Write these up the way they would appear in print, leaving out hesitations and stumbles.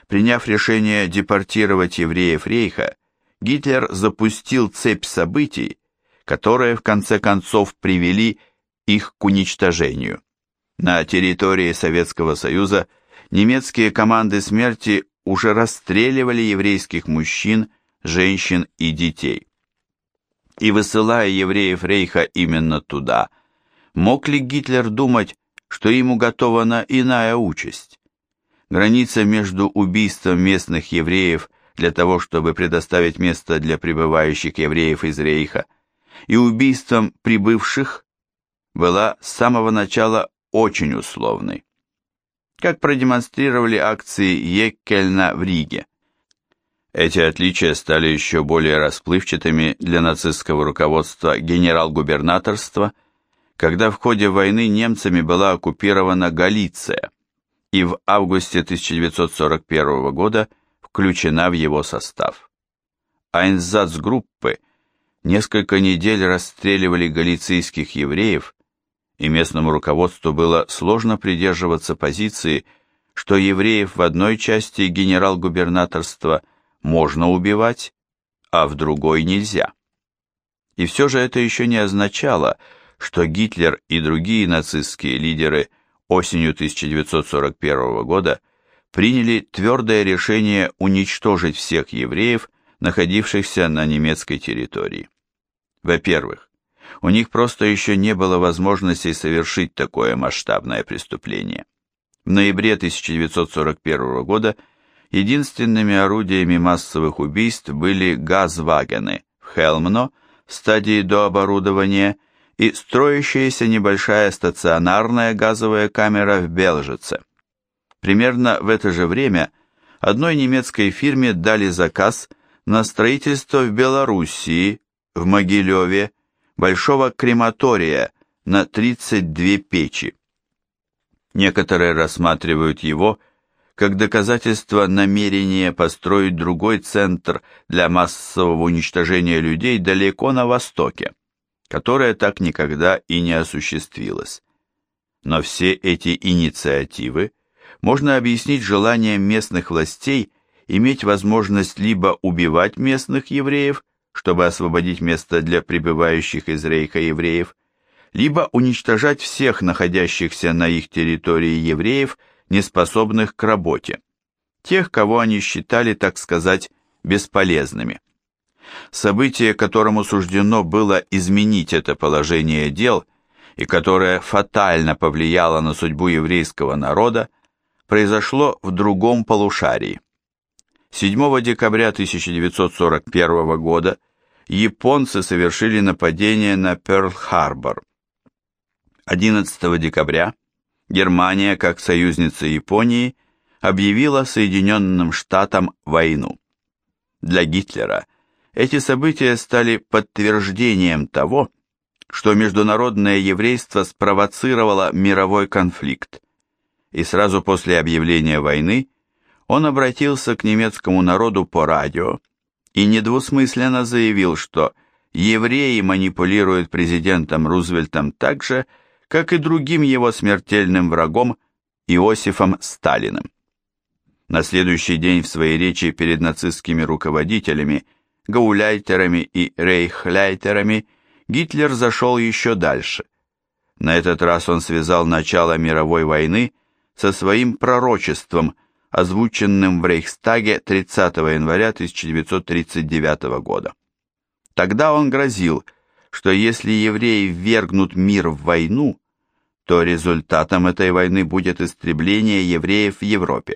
Приняв решение депортировать евреев Рейха, Гитлер запустил цепь событий, которые в конце концов привели их к уничтожению. На территории Советского Союза немецкие команды смерти уже расстреливали еврейских мужчин, женщин и детей. И высылая евреев Рейха именно туда, мог ли Гитлер думать, что им уготована иная участь? Граница между убийством местных евреев для того, чтобы предоставить место для прибывающих евреев из Рейха, и убийством прибывших была с самого начала очень условной. Как продемонстрировали акции Еккельна в Риге. Эти отличия стали еще более расплывчатыми для нацистского руководства генерал-губернаторства, когда в ходе войны немцами была оккупирована Галиция и в августе 1941 года включена в его состав. Айнсацгруппы несколько недель расстреливали галицийских евреев, и местному руководству было сложно придерживаться позиции, что евреев в одной части генерал-губернаторства можно убивать, а в другой нельзя. И все же это еще не означало, что Гитлер и другие нацистские лидеры осенью 1941 года приняли твердое решение уничтожить всех евреев, находившихся на немецкой территории. Во-первых, у них просто еще не было возможности совершить такое масштабное преступление. В ноябре 1941 года единственными орудиями массовых убийств были газвагены в Хелмно в стадии дооборудования и строящаяся небольшая стационарная газовая камера в Белжице. Примерно в это же время одной немецкой фирме дали заказ на строительство в Белоруссии, в Могилеве, большого крематория на 32 печи. Некоторые рассматривают его как доказательство намерения построить другой центр для массового уничтожения людей далеко на востоке, которое так никогда и не осуществилось. Но все эти инициативы можно объяснить желанием местных властей иметь возможность либо убивать местных евреев, чтобы освободить место для прибывающих из Рейха евреев, либо уничтожать всех находящихся на их территории евреев, неспособных к работе, тех, кого они считали, так сказать, бесполезными. Событие, которому суждено было изменить это положение дел и которое фатально повлияло на судьбу еврейского народа, произошло в другом полушарии. 7 декабря 1941 года японцы совершили нападение на Пёрл-Харбор. 11 декабря Германия, как союзница Японии, объявила Соединенным Штатам войну. Для Гитлера эти события стали подтверждением того, что международное еврейство спровоцировало мировой конфликт, и сразу после объявления войны он обратился к немецкому народу по радио и недвусмысленно заявил, что евреи манипулируют президентом Рузвельтом так же, как и другим его смертельным врагом Иосифом Сталиным. На следующий день в своей речи перед нацистскими руководителями, гауляйтерами и рейхляйтерами Гитлер зашел еще дальше. На этот раз он связал начало мировой войны со своим пророчеством, озвученным в Рейхстаге 30 января 1939 года. Тогда он грозил, что если евреи ввергнут мир в войну, то результатом этой войны будет истребление евреев в Европе.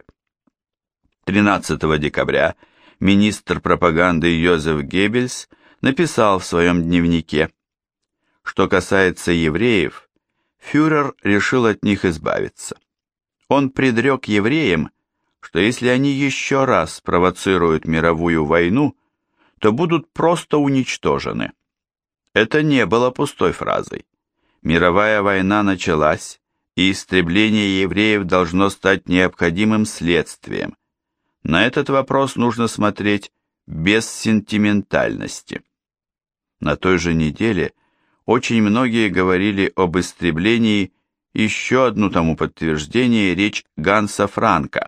13 декабря министр пропаганды Йозеф Геббельс написал в своем дневнике: «Что касается евреев, фюрер решил от них избавиться. Он предрек евреям, что если они еще раз спровоцируют мировую войну, то будут просто уничтожены». Это не было пустой фразой. Мировая война началась, и истребление евреев должно стать необходимым следствием. На этот вопрос нужно смотреть без сентиментальности. На той же неделе очень многие говорили об истреблении, еще одно тому подтверждение речь Ганса Франка,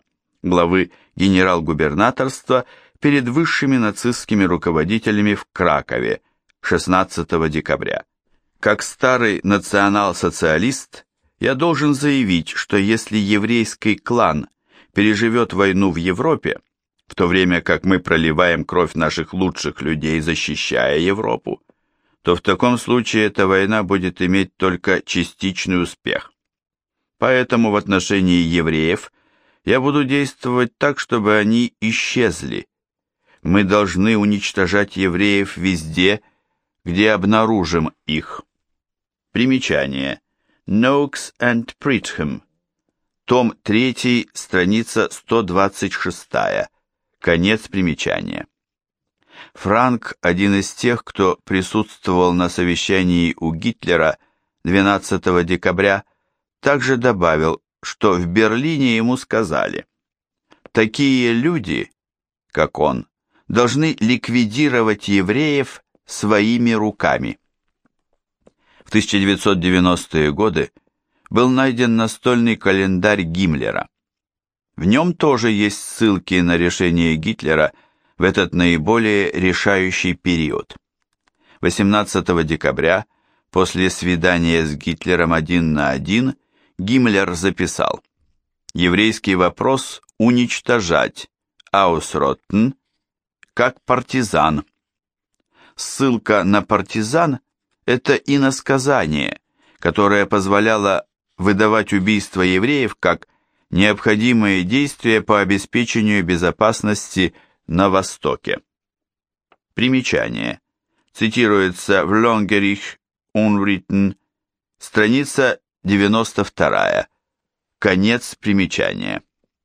главы генерал-губернаторства, перед высшими нацистскими руководителями в Кракове 16 декабря. Как старый национал-социалист, я должен заявить, что если еврейский клан переживет войну в Европе, в то время как мы проливаем кровь наших лучших людей, защищая Европу, то в таком случае эта война будет иметь только частичный успех. Поэтому в отношении евреев я буду действовать так, чтобы они исчезли. Мы должны уничтожать евреев везде, где обнаружим их. Примечание. Noakes and Pridham. Том 3, страница 126. Конец примечания. Франк, один из тех, кто присутствовал на совещании у Гитлера 12 декабря, также добавил, что в Берлине ему сказали: «Такие люди, как он, должны ликвидировать евреев своими руками». В 1990-е годы был найден настольный календарь Гиммлера. В нем тоже есть ссылки на решение Гитлера в этот наиболее решающий период. 18 декабря, после свидания с Гитлером 1 на 1, Гиммлер записал: «Еврейский вопрос уничтожать, ausrotten, как партизан». Ссылка на партизан – это иносказание, которое позволяло выдавать убийство евреев как необходимые действия по обеспечению безопасности на Востоке. Примечание. Цитируется в Longerich Unwritten, страница 92. Конец примечания.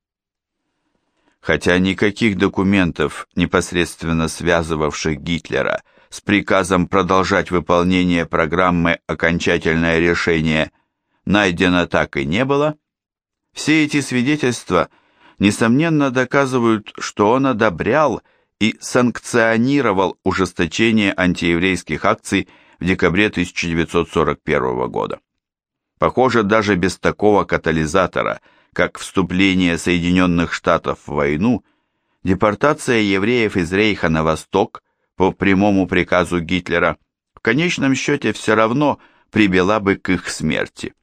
Хотя никаких документов, непосредственно связывавших Гитлера с приказом продолжать выполнение программы «Окончательное решение», найдено так и не было, все эти свидетельства, несомненно, доказывают, что он одобрял и санкционировал ужесточение антиеврейских акций в декабре 1941 года. Похоже, даже без такого катализатора, как вступление Соединенных Штатов в войну, депортация евреев из Рейха на восток по прямому приказу Гитлера в конечном счете все равно привела бы к их смерти.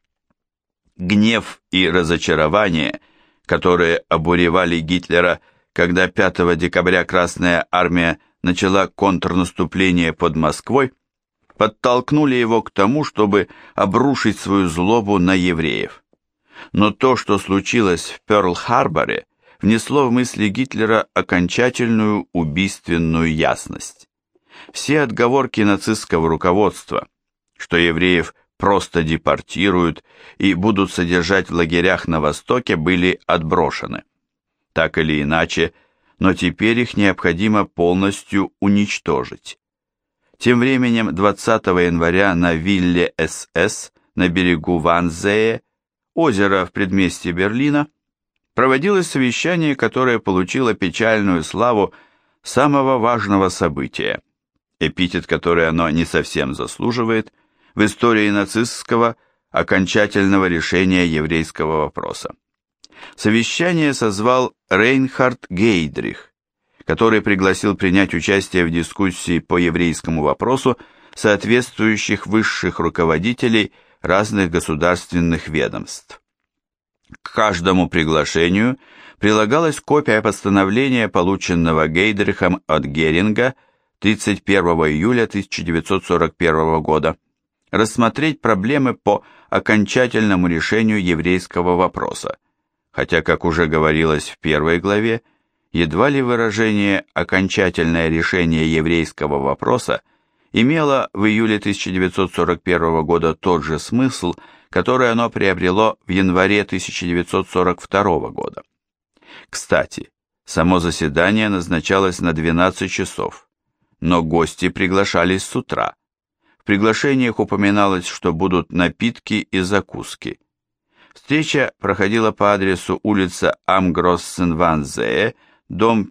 Гнев и разочарование, которые обуревали Гитлера, когда 5 декабря Красная Армия начала контрнаступление под Москвой, подтолкнули его к тому, чтобы обрушить свою злобу на евреев. Но то, что случилось в Пёрл-Харборе, внесло в мысли Гитлера окончательную убийственную ясность. Все отговорки нацистского руководства, что евреев просто депортируют и будут содержать в лагерях на Востоке, были отброшены. Так или иначе, но теперь их необходимо полностью уничтожить. Тем временем 20 января на вилле СС на берегу Ванзее, озера в предместье Берлина, проводилось совещание, которое получило печальную славу самого важного события, эпитет, который оно не совсем заслуживает, в истории нацистского окончательного решения еврейского вопроса. Совещание созвал Рейнхард Гейдрих, который пригласил принять участие в дискуссии по еврейскому вопросу соответствующих высших руководителей разных государственных ведомств. К каждому приглашению прилагалась копия постановления, полученного Гейдрихом от Геринга 31 июля 1941 года, рассмотреть проблемы по окончательному решению еврейского вопроса, хотя, как уже говорилось в первой главе, едва ли выражение «окончательное решение еврейского вопроса» имело в июле 1941 года тот же смысл, который оно приобрело в январе 1942 года. Кстати, само заседание назначалось на 12 часов, но гости приглашались с утра. В приглашениях упоминалось, что будут напитки и закуски. Встреча проходила по адресу улица Амгроссен-Ванзее, дом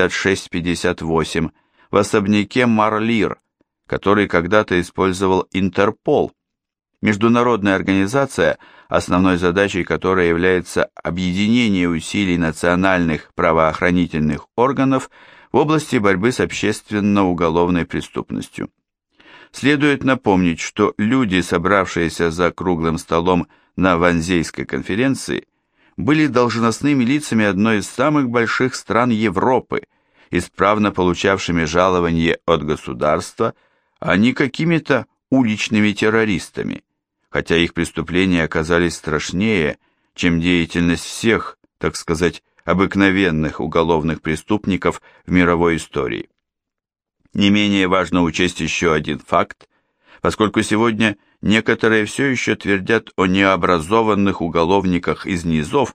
56-58, в особняке Марлир, который когда-то использовал Интерпол, международная организация, основной задачей которой является объединение усилий национальных правоохранительных органов в области борьбы с общественно-уголовной преступностью. Следует напомнить, что люди, собравшиеся за круглым столом на Ванзейской конференции, были должностными лицами одной из самых больших стран Европы, исправно получавшими жалование от государства, а не какими-то уличными террористами, хотя их преступления оказались страшнее, чем деятельность всех, так сказать, обыкновенных уголовных преступников в мировой истории. Не менее важно учесть еще один факт, поскольку сегодня некоторые все еще твердят о необразованных уголовниках из низов.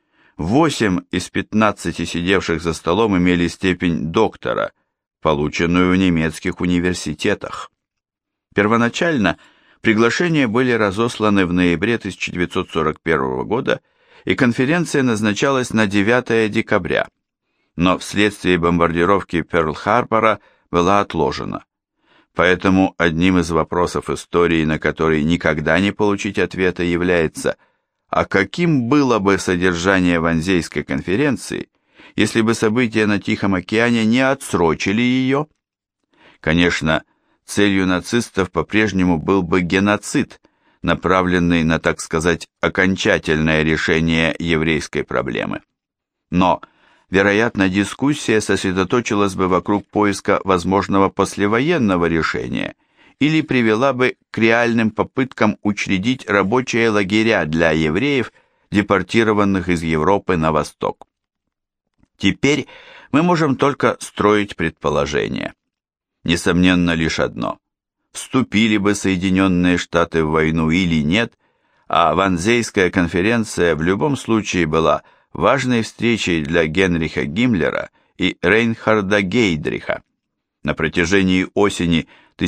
8 из 15 сидевших за столом имели степень доктора, полученную в немецких университетах. Первоначально приглашения были разосланы в ноябре 1941 года, и конференция назначалась на 9 декабря, но вследствие бомбардировки Перл-Харбора была отложена. Поэтому одним из вопросов истории, на который никогда не получить ответа, является: а каким было бы содержание Ванзейской конференции, если бы события на Тихом океане не отсрочили ее? Конечно, целью нацистов по-прежнему был бы геноцид, направленный на, так сказать, окончательное решение еврейской проблемы. Но, вероятно, дискуссия сосредоточилась бы вокруг поиска возможного послевоенного решения или привела бы к реальным попыткам учредить рабочие лагеря для евреев, депортированных из Европы на восток. Теперь мы можем только строить предположения. Несомненно лишь одно: вступили бы Соединенные Штаты в войну или нет, а Ванзейская конференция в любом случае была важной встречей для Генриха Гиммлера и Рейнхарда Гейдриха. На протяжении осени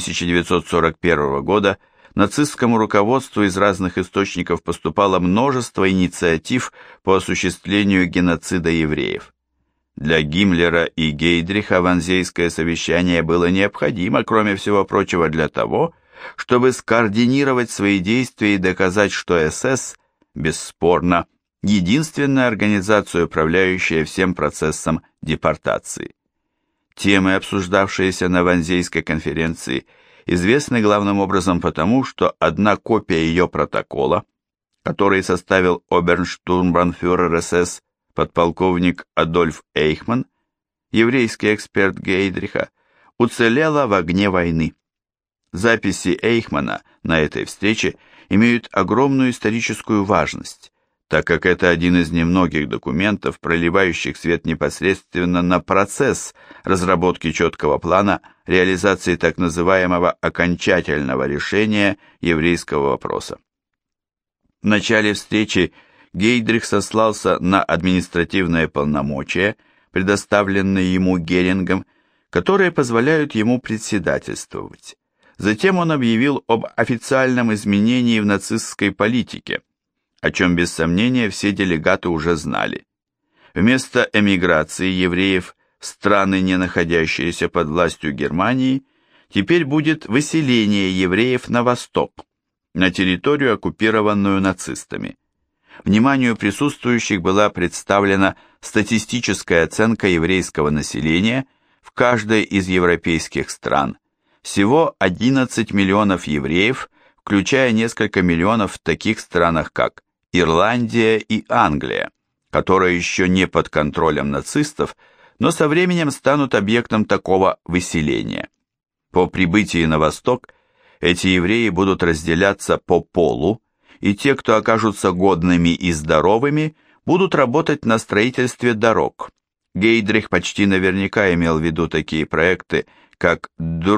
1941 года нацистскому руководству из разных источников поступало множество инициатив по осуществлению геноцида евреев. Для Гиммлера и Гейдриха Ванзейское совещание было необходимо, кроме всего прочего, для того, чтобы скоординировать свои действия и доказать, что СС, бесспорно, единственная организация, управляющая всем процессом депортации. Темы, обсуждавшиеся на Ванзейской конференции, известны главным образом потому, что одна копия ее протокола, который составил оберштурмбанфюрер СС подполковник Адольф Эйхман, еврейский эксперт Гейдриха, уцелела в огне войны. Записи Эйхмана на этой встрече имеют огромную историческую важность, так как это один из немногих документов, проливающих свет непосредственно на процесс разработки четкого плана реализации так называемого окончательного решения еврейского вопроса. В начале встречи Гейдрих сослался на административные полномочия, предоставленные ему Герингом, которые позволяют ему председательствовать. Затем он объявил об официальном изменении в нацистской политике, о чем без сомнения все делегаты уже знали. Вместо эмиграции евреев в страны, не находящиеся под властью Германии, теперь будет выселение евреев на восток, на территорию, оккупированную нацистами. Вниманию присутствующих была представлена статистическая оценка еврейского населения в каждой из европейских стран. Всего 11 миллионов евреев, включая несколько миллионов в таких странах, как Ирландия и Англия, которые еще не под контролем нацистов, но со временем станут объектом такого выселения. По прибытии на восток эти евреи будут разделяться по полу, и те, кто окажутся годными и здоровыми, будут работать на строительстве дорог. Гейдрих почти наверняка имел в виду такие проекты, как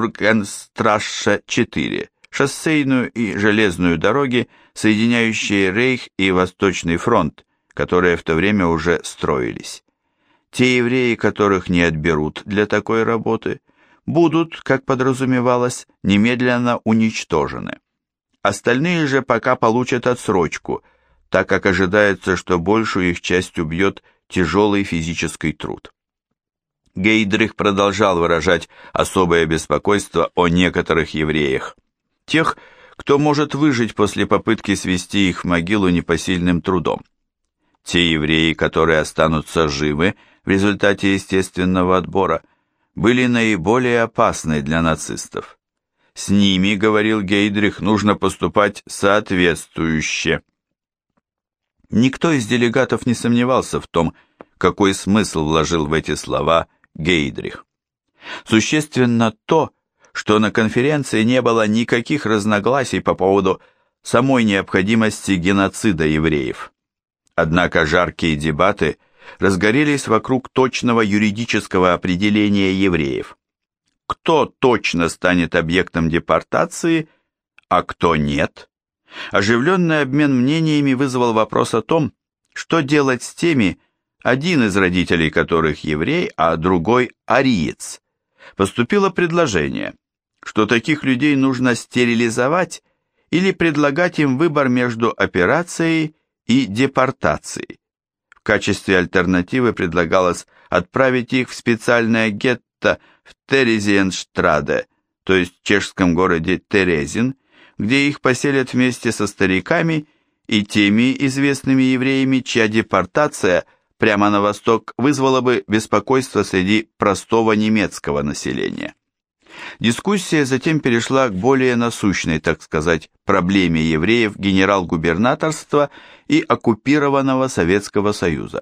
Дургенстрассе-4, шоссейную и железную дороги, соединяющие Рейх и Восточный фронт, которые в то время уже строились. Те евреи, которых не отберут для такой работы, будут, как подразумевалось, немедленно уничтожены. Остальные же пока получат отсрочку, так как ожидается, что большую их часть убьет тяжелый физический труд. Гейдрих продолжал выражать особое беспокойство о некоторых евреях, тех, Кто может выжить после попытки свести их в могилу непосильным трудом? Те евреи, которые останутся живы в результате естественного отбора, были наиболее опасны для нацистов. С ними, говорил Гейдрих, нужно поступать соответствующе. Никто из делегатов не сомневался в том, какой смысл вложил в эти слова Гейдрих. Существенно то, что на конференции не было никаких разногласий по поводу самой необходимости геноцида евреев. Однако жаркие дебаты разгорелись вокруг точного юридического определения евреев. Кто точно станет объектом депортации, а кто нет? Оживленный обмен мнениями вызвал вопрос о том, что делать с теми, один из родителей которых еврей, а другой ариец. Поступило предложение, что таких людей нужно стерилизовать или предлагать им выбор между операцией и депортацией. В качестве альтернативы предлагалось отправить их в специальное гетто в Терезиенштраде, то есть в чешском городе Терезин, где их поселят вместе со стариками и теми известными евреями, чья депортация прямо на восток вызвала бы беспокойство среди простого немецкого населения. Дискуссия затем перешла к более насущной, так сказать, проблеме евреев генерал-губернаторства и оккупированного Советского Союза.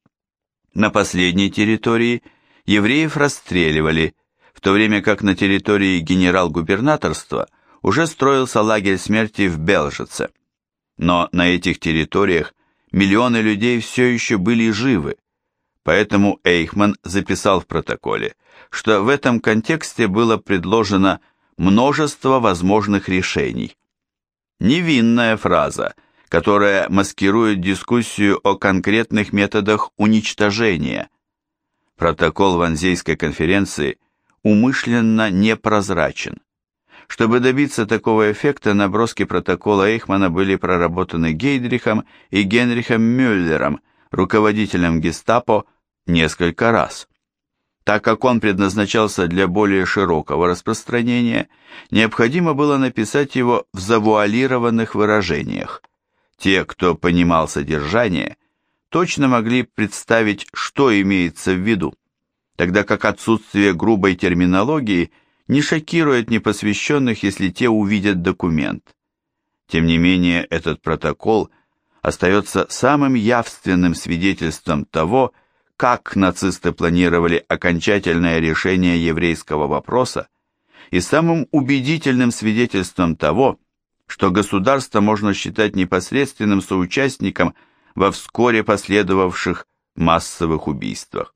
На последней территории евреев расстреливали, в то время как на территории генерал-губернаторства уже строился лагерь смерти в Белжице. Но на этих территориях миллионы людей все еще были живы, поэтому Эйхман записал в протоколе, что в этом контексте было предложено множество возможных решений. Невинная фраза, которая маскирует дискуссию о конкретных методах уничтожения. Протокол Ванзейской конференции умышленно непрозрачен. Чтобы добиться такого эффекта, наброски протокола Эйхмана были проработаны Гейдрихом и Генрихом Мюллером, руководителем гестапо, несколько раз. Так как он предназначался для более широкого распространения, необходимо было написать его в завуалированных выражениях. Те, кто понимал содержание, точно могли представить, что имеется в виду, тогда как отсутствие грубой терминологии не шокирует непосвященных, если те увидят документ. Тем не менее, этот протокол остается самым явственным свидетельством того, как нацисты планировали окончательное решение еврейского вопроса, и самым убедительным свидетельством того, что государство можно считать непосредственным соучастником во вскоре последовавших массовых убийствах.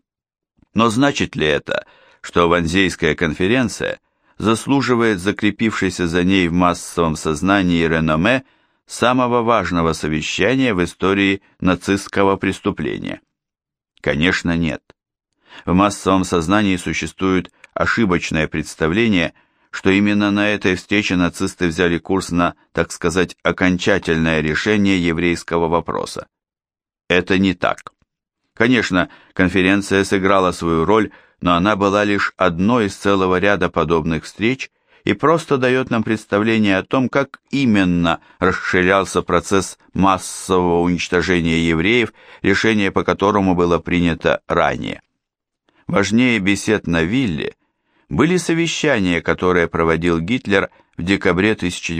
Но значит ли это, что Ванзейская конференция заслуживает закрепившейся за ней в массовом сознании реноме самого важного совещания в истории нацистского преступления? Конечно, нет. В массовом сознании существует ошибочное представление, что именно на этой встрече нацисты взяли курс на, так сказать, окончательное решение еврейского вопроса. Это не так. Конечно, конференция сыграла свою роль, но она была лишь одной из целого ряда подобных встреч и просто дает нам представление о том, как именно расширялся процесс массового уничтожения евреев, решение по которому было принято ранее. Важнее бесед на вилле были совещания, которые проводил Гитлер в декабре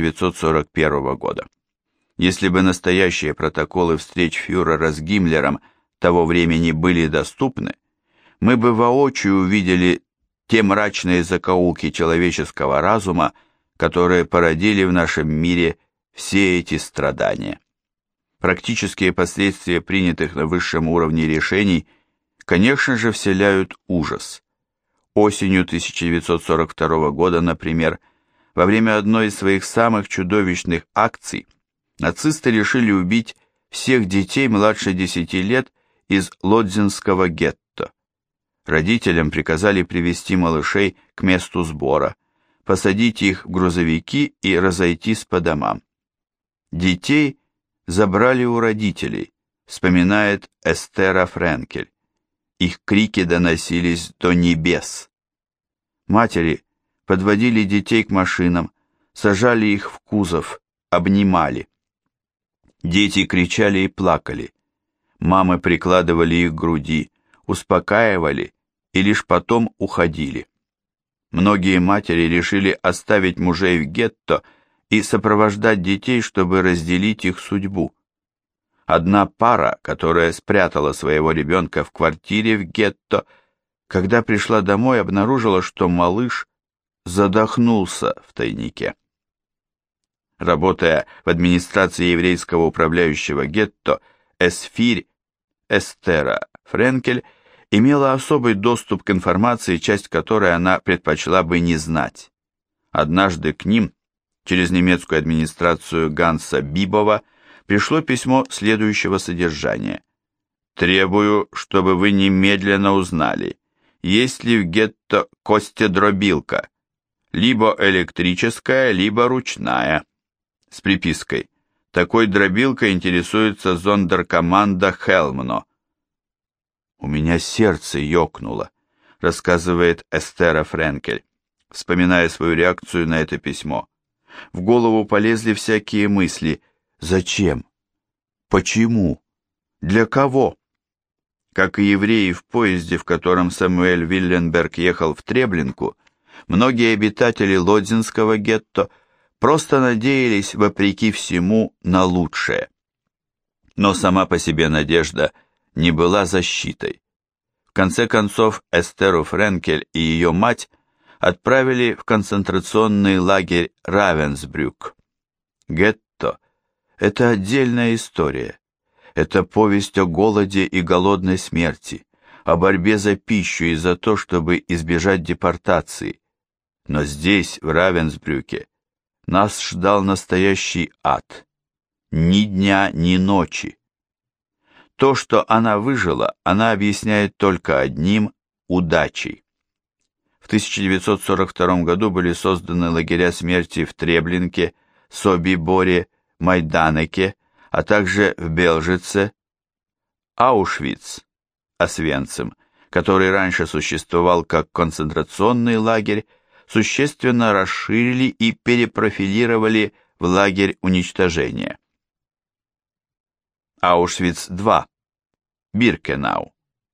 1941 года. Если бы настоящие протоколы встреч фюрера с Гиммлером того времени были доступны, мы бы воочию увидели те мрачные закоулки человеческого разума, которые породили в нашем мире все эти страдания. Практические последствия принятых на высшем уровне решений, конечно же, вселяют ужас. Осенью 1942 года, например, во время одной из своих самых чудовищных акций, нацисты решили убить всех детей младше 10 лет из Лодзинского гетто. Родителям приказали привести малышей к месту сбора, посадить их в грузовики и разойтись по домам. Детей забрали у родителей, вспоминает Эстера Френкель. Их крики доносились до небес. Матери подводили детей к машинам, сажали их в кузов, обнимали. Дети кричали и плакали. Мамы прикладывали их к груди, успокаивали и лишь потом уходили. Многие матери решили оставить мужей в гетто и сопровождать детей, чтобы разделить их судьбу. Одна пара, которая спрятала своего ребенка в квартире в гетто, когда пришла домой, обнаружила, что малыш задохнулся в тайнике. Работая в администрации еврейского управляющего гетто, Эсфирь Эстера Френкель имела особый доступ к информации, часть которой она предпочла бы не знать. Однажды к ним, через немецкую администрацию Ганса Бибова, пришло письмо следующего содержания. «Требую, чтобы вы немедленно узнали, есть ли в гетто костедробилка, либо электрическая, либо ручная». С припиской «Такой дробилкой интересуется зондеркоманда Хелмно». «У меня сердце ёкнуло», рассказывает Эстера Френкель, вспоминая свою реакцию на это письмо. В голову полезли всякие мысли. Зачем? Почему? Для кого? Как и евреи в поезде, в котором Самуэль Вилленберг ехал в Треблинку, многие обитатели Лодзинского гетто просто надеялись, вопреки всему, на лучшее. Но сама по себе надежда не была защитой. В конце концов, Эстеру Френкель и ее мать отправили в концентрационный лагерь Равенсбрюк. Гетто – это отдельная история. Это повесть о голоде и голодной смерти, о борьбе за пищу и за то, чтобы избежать депортации. Но здесь, в Равенсбрюке, нас ждал настоящий ад. Ни дня, ни ночи. То, что она выжила, она объясняет только одним – удачей. В 1942 году были созданы лагеря смерти в Треблинке, Собиборе, Майданеке, а также в Белжице. Аушвиц, Освенцим, который раньше существовал как концентрационный лагерь, существенно расширили и перепрофилировали в лагерь уничтожения. Аушвиц-2, Биркенау.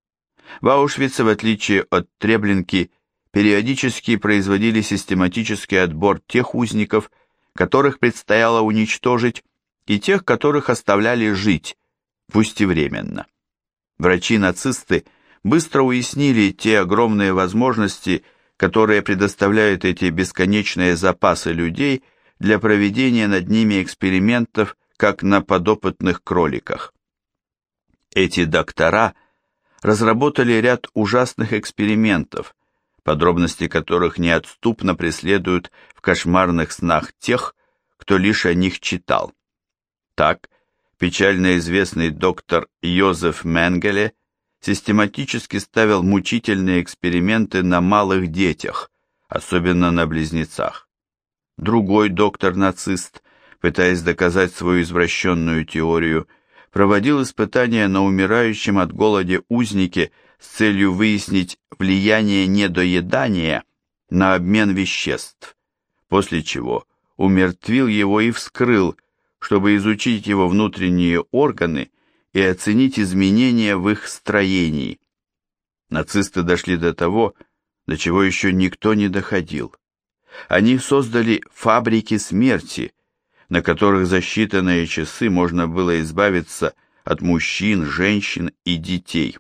В Аушвице, в отличие от Треблинки, периодически производили систематический отбор тех узников, которых предстояло уничтожить, и тех, которых оставляли жить, пусть и временно. Врачи-нацисты быстро уяснили те огромные возможности, которые предоставляют эти бесконечные запасы людей для проведения над ними экспериментов, как на подопытных кроликах. Эти доктора разработали ряд ужасных экспериментов, подробности которых неотступно преследуют в кошмарных снах тех, кто лишь о них читал. Так, печально известный доктор Йозеф Менгеле систематически ставил мучительные эксперименты на малых детях, особенно на близнецах. Другой доктор-нацист, пытаясь доказать свою извращенную теорию, проводил испытания на умирающем от голода узнике с целью выяснить влияние недоедания на обмен веществ, после чего умертвил его и вскрыл, чтобы изучить его внутренние органы и оценить изменения в их строении. Нацисты дошли до того, до чего еще никто не доходил. Они создали фабрики смерти, на которых за считанные часы можно было избавиться от мужчин, женщин и детей.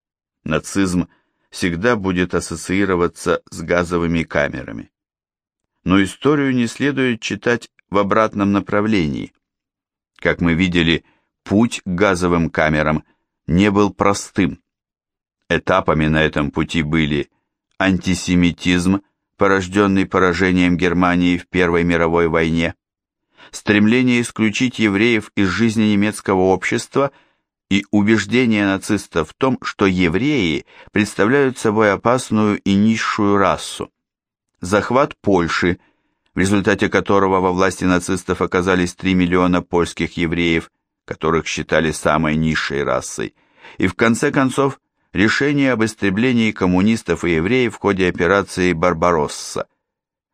Нацизм всегда будет ассоциироваться с газовыми камерами. Но историю не следует читать в обратном направлении. Как мы видели, путь к газовым камерам не был простым. Этапами на этом пути были антисемитизм, порожденный поражением Германии в Первой мировой войне, стремление исключить евреев из жизни немецкого общества и убеждение нацистов в том, что евреи представляют собой опасную и низшую расу, захват Польши, в результате которого во власти нацистов оказались 3 миллиона польских евреев, которых считали самой низшей расой, и в конце концов решение об истреблении коммунистов и евреев в ходе операции «Барбаросса».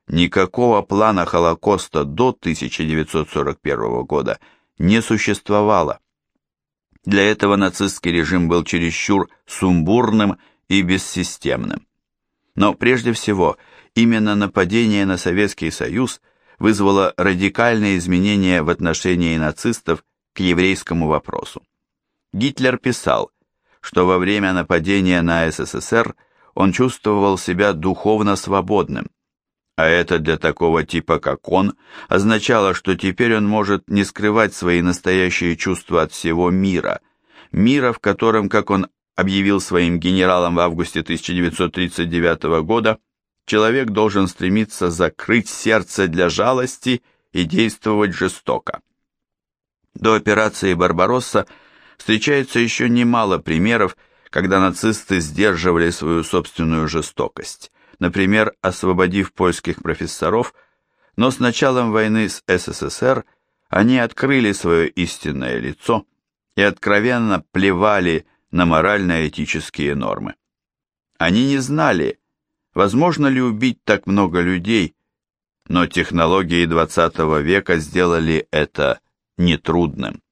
Никакого плана Холокоста до 1941 года не существовало. Для этого нацистский режим был чересчур сумбурным и бессистемным. Но прежде всего, именно нападение на Советский Союз вызвало радикальные изменения в отношении нацистов к еврейскому вопросу. Гитлер писал, что во время нападения на СССР он чувствовал себя духовно свободным, а это для такого типа, как он, означало, что теперь он может не скрывать свои настоящие чувства от всего мира, мира, в котором, как он объявил своим генералам в августе 1939 года, человек должен стремиться закрыть сердце для жалости и действовать жестоко. До операции «Барбаросса» встречается еще немало примеров, когда нацисты сдерживали свою собственную жестокость, например, освободив польских профессоров, но с началом войны с СССР они открыли свое истинное лицо и откровенно плевали на морально-этические нормы. Они не знали, возможно ли убить так много людей, но технологии XX века сделали это нетрудным.